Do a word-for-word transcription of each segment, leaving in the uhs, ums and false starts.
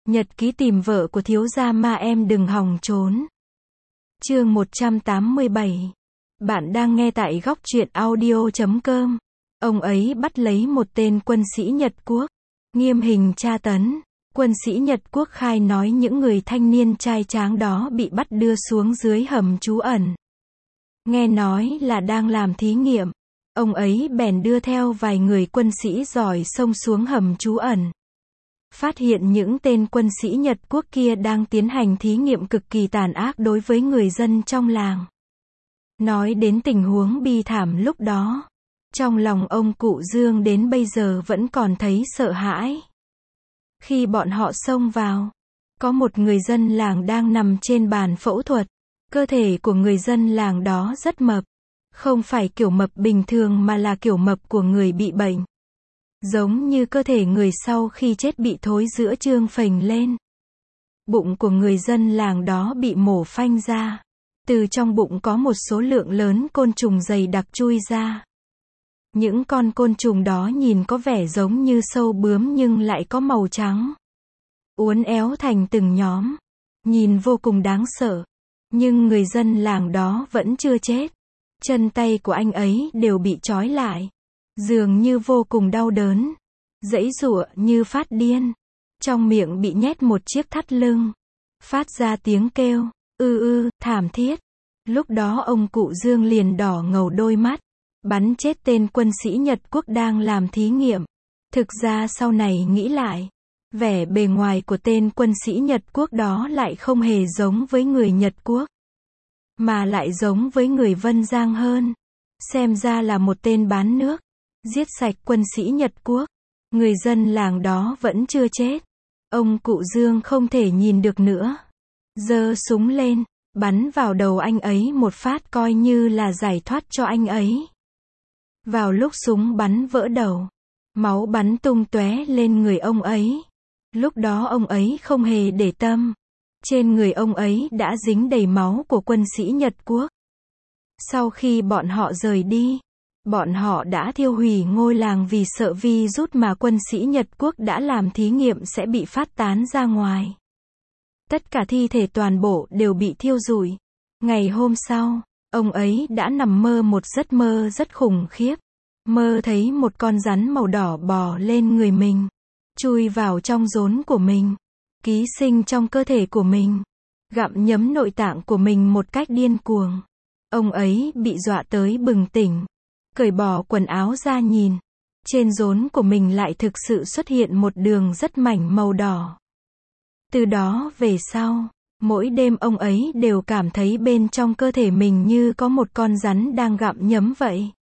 Nhật ký tìm vợ của thiếu gia ma em đừng hòng trốn. Chương một trăm tám mươi bảy. Bạn đang nghe tại góc truyện audio chấm com. Ông ấy bắt lấy một tên quân sĩ Nhật Quốc, nghiêm hình tra tấn. Quân sĩ Nhật Quốc khai nói những người thanh niên trai tráng đó bị bắt đưa xuống dưới hầm trú ẩn. Nghe nói là đang làm thí nghiệm. Ông ấy bèn đưa theo vài người quân sĩ giỏi xông xuống hầm trú ẩn. Phát hiện những tên quân sĩ Nhật Quốc kia đang tiến hành thí nghiệm cực kỳ tàn ác đối với người dân trong làng. Nói đến tình huống bi thảm lúc đó, trong lòng ông cụ Dương đến bây giờ vẫn còn thấy sợ hãi. Khi bọn họ xông vào, có một người dân làng đang nằm trên bàn phẫu thuật. Cơ thể của người dân làng đó rất mập. Không phải kiểu mập bình thường mà là kiểu mập của người bị bệnh. Giống như cơ thể người sau khi chết bị thối rữa trương phình lên. Bụng của người dân làng đó bị mổ phanh ra. Từ trong bụng có một số lượng lớn côn trùng dày đặc chui ra. Những con côn trùng đó nhìn có vẻ giống như sâu bướm nhưng lại có màu trắng. Uốn éo thành từng nhóm. Nhìn vô cùng đáng sợ. Nhưng người dân làng đó vẫn chưa chết. Chân tay của anh ấy đều bị trói lại. Dường như vô cùng đau đớn. Giãy giụa như phát điên. Trong miệng bị nhét một chiếc thắt lưng. Phát ra tiếng kêu, ư ư, thảm thiết. Lúc đó ông cụ Dương liền đỏ ngầu đôi mắt. Bắn chết tên quân sĩ Nhật Quốc đang làm thí nghiệm. Thực ra sau này nghĩ lại, vẻ bề ngoài của tên quân sĩ Nhật Quốc đó lại không hề giống với người Nhật Quốc. Mà lại giống với người Vân Giang hơn. Xem ra là một tên bán nước. Giết sạch quân sĩ Nhật Quốc. Người dân làng đó vẫn chưa chết. Ông cụ Dương không thể nhìn được nữa. Giơ súng lên, bắn vào đầu anh ấy một phát coi như là giải thoát cho anh ấy. Vào lúc súng bắn vỡ đầu, máu bắn tung tóe lên người ông ấy. Lúc đó ông ấy không hề để tâm. Trên người ông ấy đã dính đầy máu của quân sĩ Nhật Quốc. Sau khi bọn họ rời đi, bọn họ đã thiêu hủy ngôi làng vì sợ virus mà quân sĩ Nhật Quốc đã làm thí nghiệm sẽ bị phát tán ra ngoài. Tất cả thi thể toàn bộ đều bị thiêu rụi. Ngày hôm sau, ông ấy đã nằm mơ một giấc mơ rất khủng khiếp. Mơ thấy một con rắn màu đỏ bò lên người mình, chui vào trong rốn của mình, ký sinh trong cơ thể của mình, gặm nhấm nội tạng của mình một cách điên cuồng. Ông ấy bị dọa tới bừng tỉnh, cởi bỏ quần áo ra nhìn. Trên rốn của mình lại thực sự xuất hiện một đường rất mảnh màu đỏ. Từ đó về sau, mỗi đêm ông ấy đều cảm thấy bên trong cơ thể mình như có một con rắn đang gặm nhấm vậy.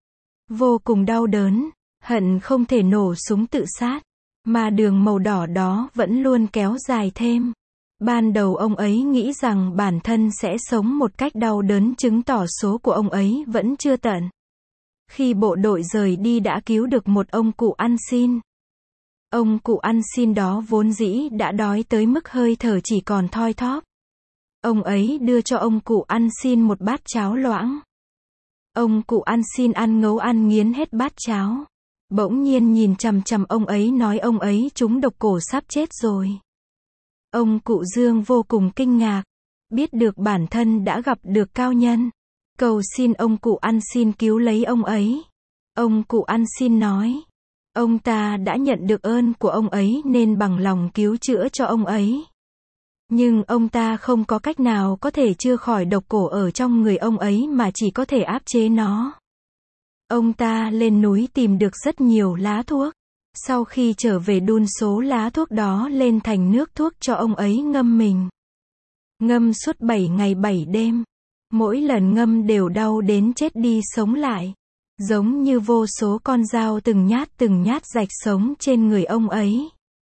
Vô cùng đau đớn, hận không thể nổ súng tự sát. Mà đường màu đỏ đó vẫn luôn kéo dài thêm. Ban đầu ông ấy nghĩ rằng bản thân sẽ sống một cách đau đớn, chứng tỏ số của ông ấy vẫn chưa tận. Khi bộ đội rời đi đã cứu được một ông cụ ăn xin. Ông cụ ăn xin đó vốn dĩ đã đói tới mức hơi thở chỉ còn thoi thóp. Ông ấy đưa cho ông cụ ăn xin một bát cháo loãng. Ông cụ ăn xin ăn ngấu ăn nghiến hết bát cháo. Bỗng nhiên nhìn chằm chằm ông ấy nói ông ấy trúng độc cổ sắp chết rồi. Ông cụ Dương vô cùng kinh ngạc. Biết được bản thân đã gặp được cao nhân. Cầu xin ông cụ ăn xin cứu lấy ông ấy. Ông cụ ăn xin nói. Ông ta đã nhận được ơn của ông ấy nên bằng lòng cứu chữa cho ông ấy. Nhưng ông ta không có cách nào có thể chữa khỏi độc cổ ở trong người ông ấy mà chỉ có thể áp chế nó. Ông ta lên núi tìm được rất nhiều lá thuốc. Sau khi trở về đun số lá thuốc đó lên thành nước thuốc cho ông ấy ngâm mình. Ngâm suốt bảy ngày bảy đêm. Mỗi lần ngâm đều đau đến chết đi sống lại. Giống như vô số con dao từng nhát từng nhát rạch sống trên người ông ấy.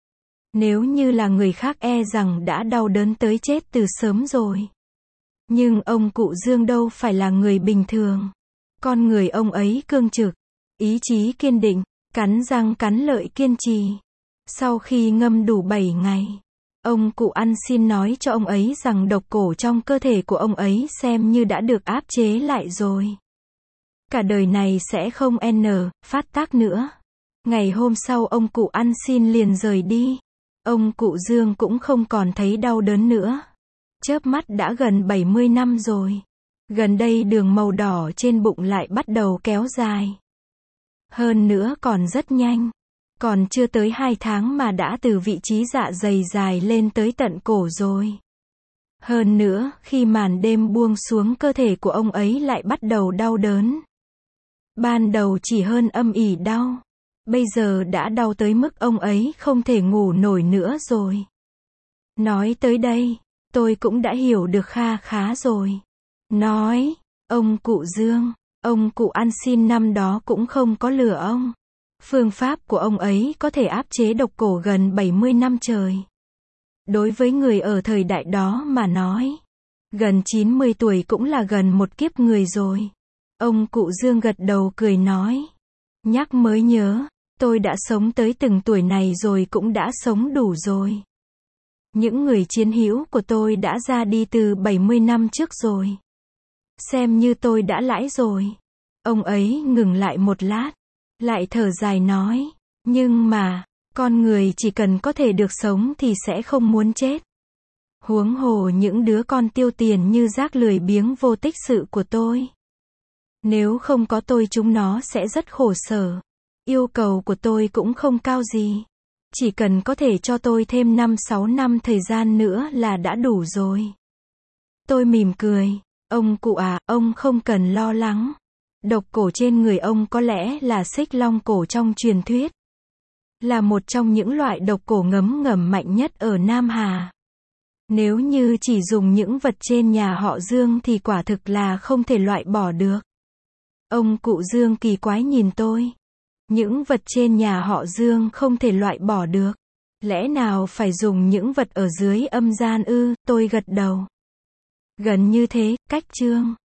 Nếu như là người khác e rằng đã đau đớn tới chết từ sớm rồi. Nhưng ông cụ Dương đâu phải là người bình thường. Con người ông ấy cương trực, ý chí kiên định, cắn răng cắn lợi kiên trì. Sau khi ngâm đủ bảy ngày, ông cụ ăn xin nói cho ông ấy rằng độc cổ trong cơ thể của ông ấy xem như đã được áp chế lại rồi. Cả đời này sẽ không n phát tác nữa. Ngày hôm sau ông cụ ăn xin liền rời đi. Ông cụ Dương cũng không còn thấy đau đớn nữa. Chớp mắt đã gần bảy mươi năm rồi. Gần đây đường màu đỏ trên bụng lại bắt đầu kéo dài. Hơn nữa còn rất nhanh. Còn chưa tới hai tháng mà đã từ vị trí dạ dày dài lên tới tận cổ rồi. Hơn nữa, khi màn đêm buông xuống cơ thể của ông ấy lại bắt đầu đau đớn. Ban đầu chỉ hơn âm ỉ đau. Bây giờ đã đau tới mức ông ấy không thể ngủ nổi nữa rồi. Nói tới đây, tôi cũng đã hiểu được kha khá rồi. Nói, ông cụ Dương, ông cụ ăn xin năm đó cũng không có lừa ông. Phương pháp của ông ấy có thể áp chế độc cổ gần bảy mươi năm trời. Đối với người ở thời đại đó mà nói, gần chín mươi tuổi cũng là gần một kiếp người rồi. Ông cụ Dương gật đầu cười nói, nhắc mới nhớ, tôi đã sống tới từng tuổi này rồi cũng đã sống đủ rồi. Những người chiến hữu của tôi đã ra đi từ bảy mươi năm trước rồi. Xem như tôi đã lãi rồi. Ông ấy ngừng lại một lát, lại thở dài nói, nhưng mà, con người chỉ cần có thể được sống thì sẽ không muốn chết. Huống hồ những đứa con tiêu tiền như rác lười biếng vô tích sự của tôi. Nếu không có tôi chúng nó sẽ rất khổ sở. Yêu cầu của tôi cũng không cao gì. Chỉ cần có thể cho tôi thêm năm sáu năm thời gian nữa là đã đủ rồi. Tôi mỉm cười, ông cụ à, ông không cần lo lắng. Độc cổ trên người ông có lẽ là xích long cổ trong truyền thuyết. Là một trong những loại độc cổ ngấm ngầm mạnh nhất ở Nam Hà. Nếu như chỉ dùng những vật trên nhà họ Dương thì quả thực là không thể loại bỏ được. Ông cụ Dương kỳ quái nhìn tôi. Những vật trên nhà họ Dương không thể loại bỏ được. Lẽ nào phải dùng những vật ở dưới âm gian ư? Tôi gật đầu. Gần như thế, cách chương.